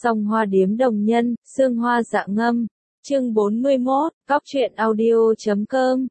Song Hoa Điếm Đồng Nhân, Sương Hoa Dạ Ngâm. Chương 41, Cóc truyện audio.com.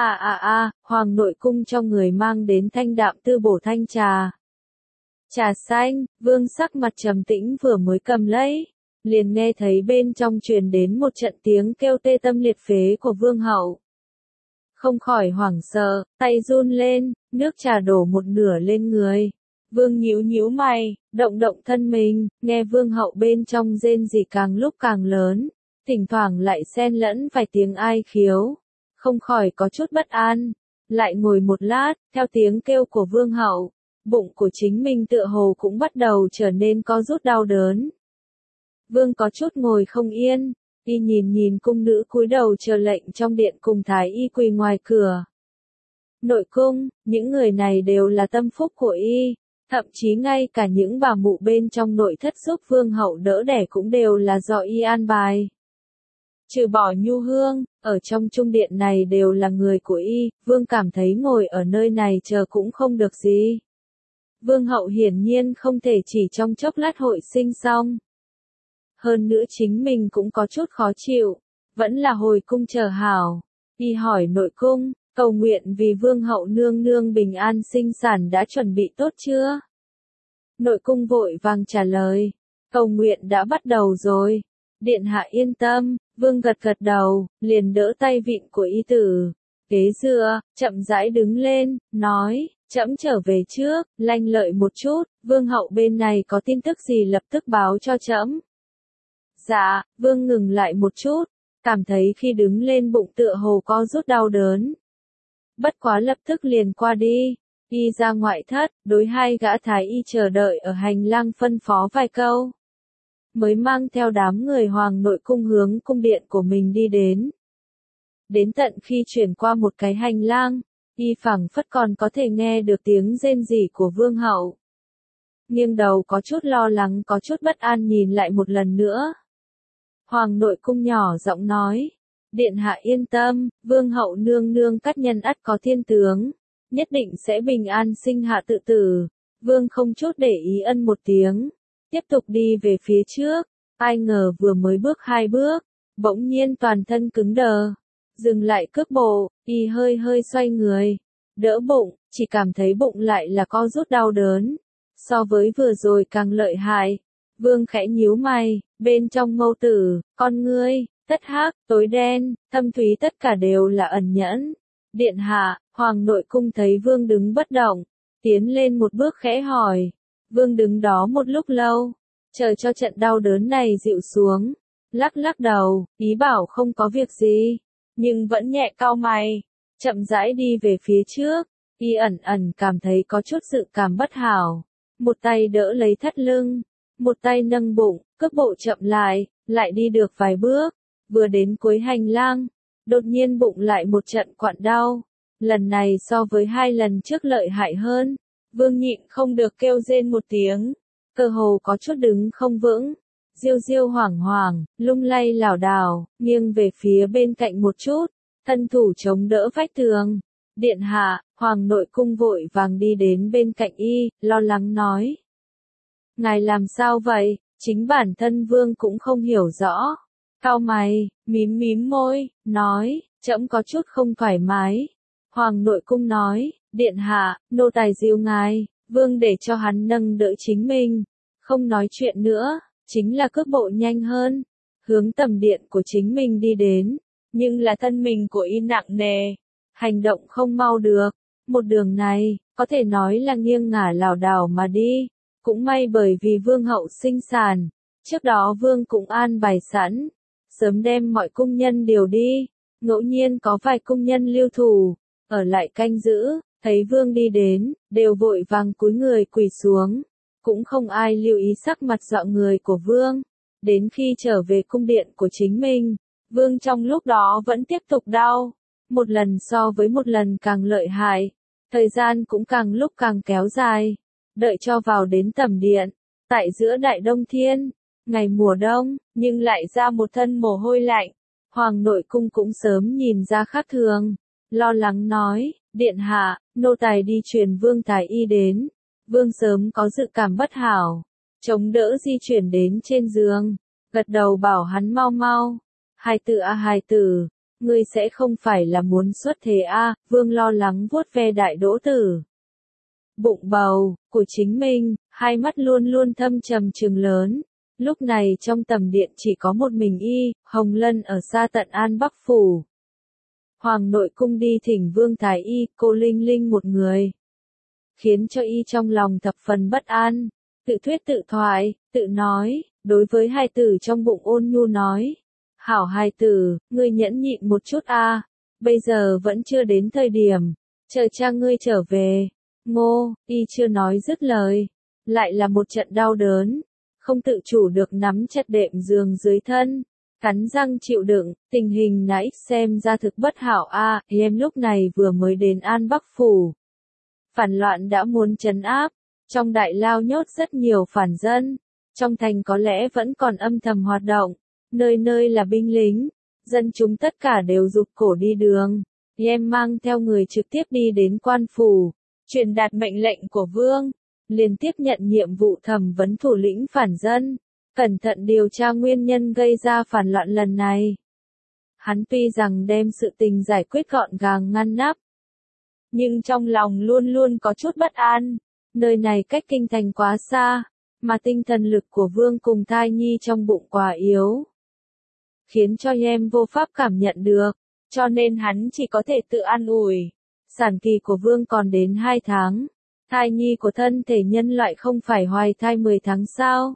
Hoàng nội cung cho người mang đến thanh đạm tư bổ thanh trà. Trà xanh, Vương sắc mặt trầm tĩnh vừa mới cầm lấy, liền nghe thấy bên trong truyền đến một trận tiếng kêu tê tâm liệt phế của Vương hậu. Không khỏi hoảng sợ, tay run lên, nước trà đổ một nửa lên người. Vương nhíu nhíu mày, động động thân mình, nghe Vương hậu bên trong rên rỉ càng lúc càng lớn, thỉnh thoảng lại xen lẫn vài tiếng ai khiếu, không khỏi có chút bất an. Lại ngồi một lát, theo tiếng kêu của Vương hậu, bụng của chính mình tựa hồ cũng bắt đầu trở nên co rút đau đớn. Vương có chút ngồi không yên, y nhìn cung nữ cúi đầu chờ lệnh trong điện cùng thái y quỳ ngoài cửa. Nội cung, những người này đều là tâm phúc của y, thậm chí ngay cả những bà mụ bên trong nội thất giúp Vương hậu đỡ đẻ cũng đều là do y an bài. Trừ bỏ Nhu Hương, ở trong trung điện này đều là người của y, Vương cảm thấy ngồi ở nơi này chờ cũng không được gì. Vương hậu hiển nhiên không thể chỉ trong chốc lát hội sinh xong. Hơn nữa chính mình cũng có chút khó chịu, vẫn là hồi cung chờ hảo. Y hỏi nội cung, cầu nguyện vì Vương hậu nương nương bình an sinh sản đã chuẩn bị tốt chưa? Nội cung vội vàng trả lời, cầu nguyện đã bắt đầu rồi. Điện hạ yên tâm. Vương gật đầu, liền đỡ tay vịn của y tử, ghế dựa, chậm rãi đứng lên, nói, trẫm trở về trước, lanh lợi một chút, Vương hậu bên này có tin tức gì lập tức báo cho trẫm. Dạ, Vương ngừng lại một chút, cảm thấy khi đứng lên bụng tựa hồ co rút đau đớn. Bất quá lập tức liền qua đi, y ra ngoại thất, đối hai gã thái y chờ đợi ở hành lang phân phó vài câu. Mới mang theo đám người hoàng nội cung hướng cung điện của mình đi đến. Đến tận khi chuyển qua một cái hành lang, y phảng phất còn có thể nghe được tiếng rên rỉ của Vương hậu. Nghiêng đầu có chút lo lắng có chút bất an nhìn lại một lần nữa. Hoàng nội cung nhỏ giọng nói, điện hạ yên tâm, Vương hậu nương nương cắt nhân ắt có thiên tướng, nhất định sẽ bình an sinh hạ tự tử. Vương không chút để ý ân một tiếng, tiếp tục đi về phía trước, ai ngờ vừa mới bước 2 bước, bỗng nhiên toàn thân cứng đờ, dừng lại cước bộ, y hơi xoay người, đỡ bụng, chỉ cảm thấy bụng lại là co rút đau đớn, so với vừa rồi càng lợi hại. Vương khẽ nhíu mày, bên trong mâu tử, con ngươi, thất hắc, tối đen, thâm thúy tất cả đều là ẩn nhẫn. Điện hạ, hoàng nội cung thấy Vương đứng bất động, tiến lên một bước khẽ hỏi. Vương đứng đó một lúc lâu, chờ cho trận đau đớn này dịu xuống, lắc đầu, ý bảo không có việc gì, nhưng vẫn nhẹ cau mày, chậm rãi đi về phía trước, y ẩn cảm thấy có chút sự cảm bất hảo, một tay đỡ lấy thắt lưng, một tay nâng bụng, cước bộ chậm lại đi được vài bước, vừa đến cuối hành lang, đột nhiên bụng lại một trận quặn đau, lần này so với 2 lần trước lợi hại hơn. Vương nhịn không được kêu rên một tiếng, cơ hồ có chút đứng không vững, diêu hoảng, lung lay lảo đảo, nghiêng về phía bên cạnh một chút, thân thủ chống đỡ vách tường. Điện hạ, hoàng nội cung vội vàng đi đến bên cạnh y, lo lắng nói. Ngài làm sao vậy? Chính bản thân Vương cũng không hiểu rõ. Cau mày, mím môi, nói, trẫm có chút không thoải mái. Hoàng nội cung nói, điện hạ, nô tài dìu ngài. Vương để cho hắn nâng đỡ chính mình, không nói chuyện nữa, chính là cước bộ nhanh hơn, hướng tầm điện của chính mình đi đến, nhưng là thân mình của y nặng nề, hành động không mau được, một đường này, có thể nói là nghiêng ngả lảo đảo mà đi, cũng may bởi vì Vương hậu sinh sản, trước đó Vương cũng an bài sẵn, sớm đem mọi cung nhân điều đi, ngẫu nhiên có vài cung nhân lưu thủ, ở lại canh giữ. Thấy Vương đi đến, đều vội vàng cúi người quỳ xuống, cũng không ai lưu ý sắc mặt dọa người của Vương. Đến khi trở về cung điện của chính mình, Vương trong lúc đó vẫn tiếp tục đau, một lần so với một lần càng lợi hại, thời gian cũng càng lúc càng kéo dài, đợi cho vào đến tầm điện, tại giữa đại đông thiên, ngày mùa đông, nhưng lại ra một thân mồ hôi lạnh, hoàng nội cung cũng sớm nhìn ra khác thường, lo lắng nói. Điện hạ, nô tài đi truyền Vương thái y đến. Vương sớm có dự cảm bất hảo, chống đỡ di chuyển đến trên giường, gật đầu bảo hắn mau mau. Hài tử a hài tử, ngươi sẽ không phải là muốn xuất thế a? Vương lo lắng vuốt ve đại đỗ tử. Bụng bầu của chính mình, hai mắt luôn luôn thâm trầm trừng lớn. Lúc này trong tầm điện chỉ có một mình y, Hồng Lân ở xa tận An Bắc Phủ. Hoàng nội cung đi thỉnh Vương Thái Y, cô Linh Linh một người. Khiến cho y trong lòng thập phần bất an, tự thuyết tự thoại, tự nói, đối với hài tử trong bụng ôn nhu nói. Hảo hài tử, ngươi nhẫn nhịn một chút a, bây giờ vẫn chưa đến thời điểm, chờ cha ngươi trở về. Ngô, y chưa nói dứt lời, lại là một trận đau đớn, không tự chủ được nắm chặt đệm giường dưới thân, cắn răng chịu đựng, tình hình nãy xem ra thực bất hảo a, em lúc này vừa mới đến An Bắc Phủ. Phản loạn đã muốn trấn áp, trong đại lao nhốt rất nhiều phản dân, trong thành có lẽ vẫn còn âm thầm hoạt động, nơi nơi là binh lính, dân chúng tất cả đều rụt cổ đi đường. Em mang theo người trực tiếp đi đến quan phủ, truyền đạt mệnh lệnh của vương, liền tiếp nhận nhiệm vụ thẩm vấn thủ lĩnh phản dân, cẩn thận điều tra nguyên nhân gây ra phản loạn lần này. Hắn tuy rằng đem sự tình giải quyết gọn gàng ngăn nắp, nhưng trong lòng luôn luôn có chút bất an, nơi này cách kinh thành quá xa, mà tinh thần lực của vương cùng thai nhi trong bụng quá yếu, khiến cho em vô pháp cảm nhận được, cho nên hắn chỉ có thể tự an ủi. Sản kỳ của vương còn đến 2 tháng, thai nhi của thân thể nhân loại không phải hoài thai 10 tháng sao?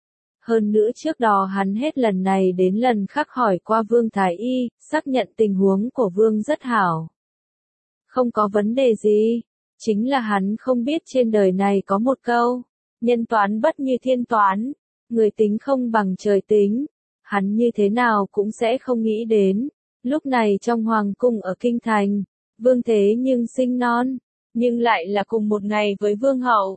Hơn nữa trước đó hắn hết lần này đến lần khác hỏi qua Vương Thái Y, xác nhận tình huống của Vương rất hảo. Không có vấn đề gì, chính là hắn không biết trên đời này có một câu, nhân toán bất như thiên toán, người tính không bằng trời tính, hắn như thế nào cũng sẽ không nghĩ đến. Lúc này trong hoàng cung ở Kinh Thành, Vương thế nhưng sinh non, nhưng lại là cùng một ngày với Vương hậu.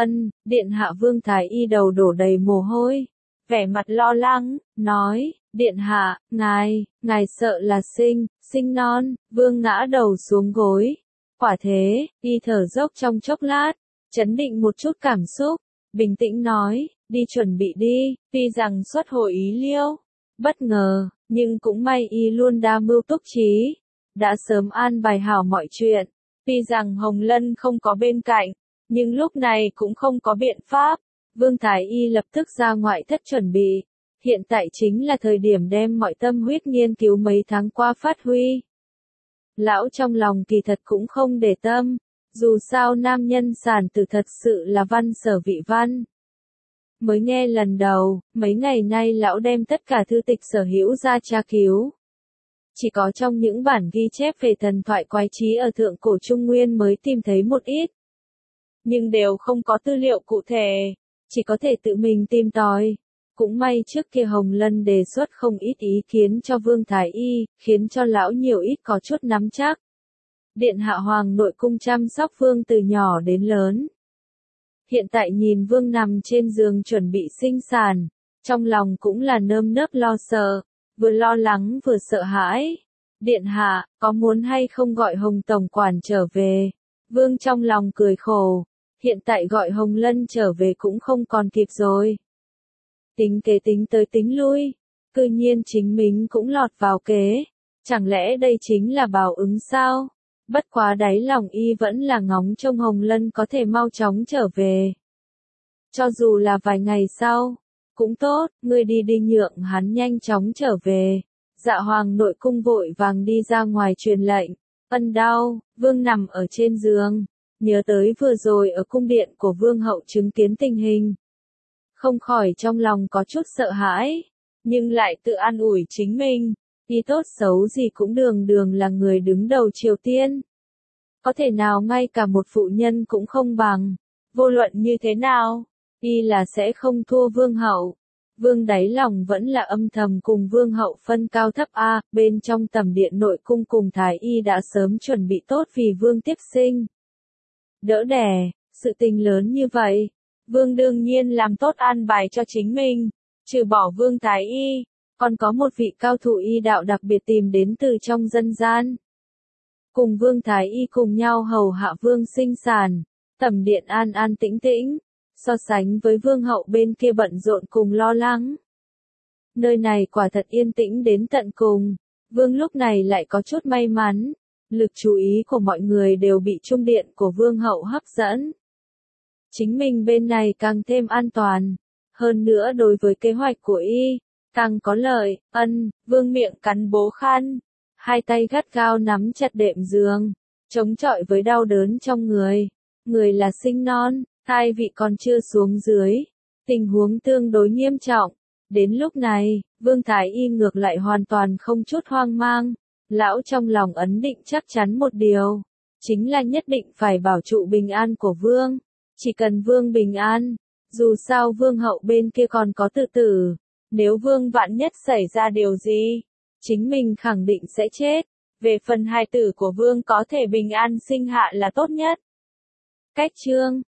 Điện hạ Vương Thái Y đầu đổ đầy mồ hôi, vẻ mặt lo lắng, nói, điện hạ, ngài sợ là sinh non. Vương ngã đầu xuống gối. Quả thế, y thở dốc trong chốc lát, chấn định một chút cảm xúc, bình tĩnh nói, đi chuẩn bị đi. Tuy rằng xuất hồi ý liêu, bất ngờ, nhưng cũng may y luôn đa mưu túc trí, đã sớm an bài hảo mọi chuyện. Tuy rằng Hồng Lân không có bên cạnh, nhưng lúc này cũng không có biện pháp. Vương Thái Y lập tức ra ngoại thất chuẩn bị. Hiện tại chính là thời điểm đem mọi tâm huyết nghiên cứu mấy tháng qua phát huy. Lão trong lòng kỳ thật cũng không để tâm, dù sao nam nhân sản tử thật sự là văn sở vị văn. Mới nghe lần đầu, mấy ngày nay lão đem tất cả thư tịch sở hữu ra tra cứu. Chỉ có trong những bản ghi chép về thần thoại quái trí ở thượng cổ Trung Nguyên mới tìm thấy một ít. Nhưng đều không có tư liệu cụ thể, chỉ có thể tự mình tìm tòi. Cũng may trước kia Hồng Lân đề xuất không ít ý kiến cho Vương Thái Y, khiến cho lão nhiều ít có chút nắm chắc. Điện hạ hoàng nội cung chăm sóc Vương từ nhỏ đến lớn. Hiện tại nhìn Vương nằm trên giường chuẩn bị sinh sản, trong lòng cũng là nơm nớp lo sợ, vừa lo lắng vừa sợ hãi. Điện hạ, có muốn hay không gọi Hồng Tổng quản trở về? Vương trong lòng cười khổ, hiện tại gọi Hồng Lân trở về cũng không còn kịp rồi. Tính kế tính tới tính lui, cư nhiên chính mình cũng lọt vào kế, chẳng lẽ đây chính là báo ứng sao? Bất quá đáy lòng y vẫn là ngóng trông Hồng Lân có thể mau chóng trở về. Cho dù là vài ngày sau, cũng tốt, ngươi đi nhượng hắn nhanh chóng trở về. Dạ hoàng nội cung vội vàng đi ra ngoài truyền lệnh. Đau, Vương nằm ở trên giường, nhớ tới vừa rồi ở cung điện của Vương hậu chứng kiến tình hình. Không khỏi trong lòng có chút sợ hãi, nhưng lại tự an ủi chính mình, y tốt xấu gì cũng đường là người đứng đầu Triều Tiên. Có thể nào ngay cả một phụ nhân cũng không bằng, vô luận như thế nào, y là sẽ không thua Vương hậu. Vương đáy lòng vẫn là âm thầm cùng Vương hậu phân cao thấp a, bên trong tầm điện nội cung cùng Thái Y đã sớm chuẩn bị tốt vì Vương tiếp sinh. Đỡ đẻ, sự tình lớn như vậy, Vương đương nhiên làm tốt an bài cho chính mình, trừ bỏ Vương Thái Y, còn có một vị cao thủ y đạo đặc biệt tìm đến từ trong dân gian. Cùng Vương Thái Y cùng nhau hầu hạ Vương sinh sản, tầm điện an an tĩnh tĩnh. so sánh với vương hậu bên kia bận rộn cùng lo lắng. Nơi này quả thật yên tĩnh đến tận cùng, vương lúc này lại có chút may mắn, lực chú ý của mọi người đều bị cung điện của vương hậu hấp dẫn. Chính mình bên này càng thêm an toàn, hơn nữa đối với kế hoạch của y, càng có lợi. Vương miệng cắn bố khăn, hai tay gắt gao nắm chặt đệm giường, chống chọi với đau đớn trong người. Người là sinh non, thai vị còn chưa xuống dưới, tình huống tương đối nghiêm trọng. Đến lúc này, Vương Thái Y ngược lại hoàn toàn không chút hoang mang, lão trong lòng ấn định chắc chắn một điều, chính là nhất định phải bảo trụ bình an của Vương. Chỉ cần Vương bình an, dù sao Vương hậu bên kia còn có tự tử, nếu Vương vạn nhất xảy ra điều gì, chính mình khẳng định sẽ chết. Về phần hài tử của Vương có thể bình an sinh hạ là tốt nhất. Cách chương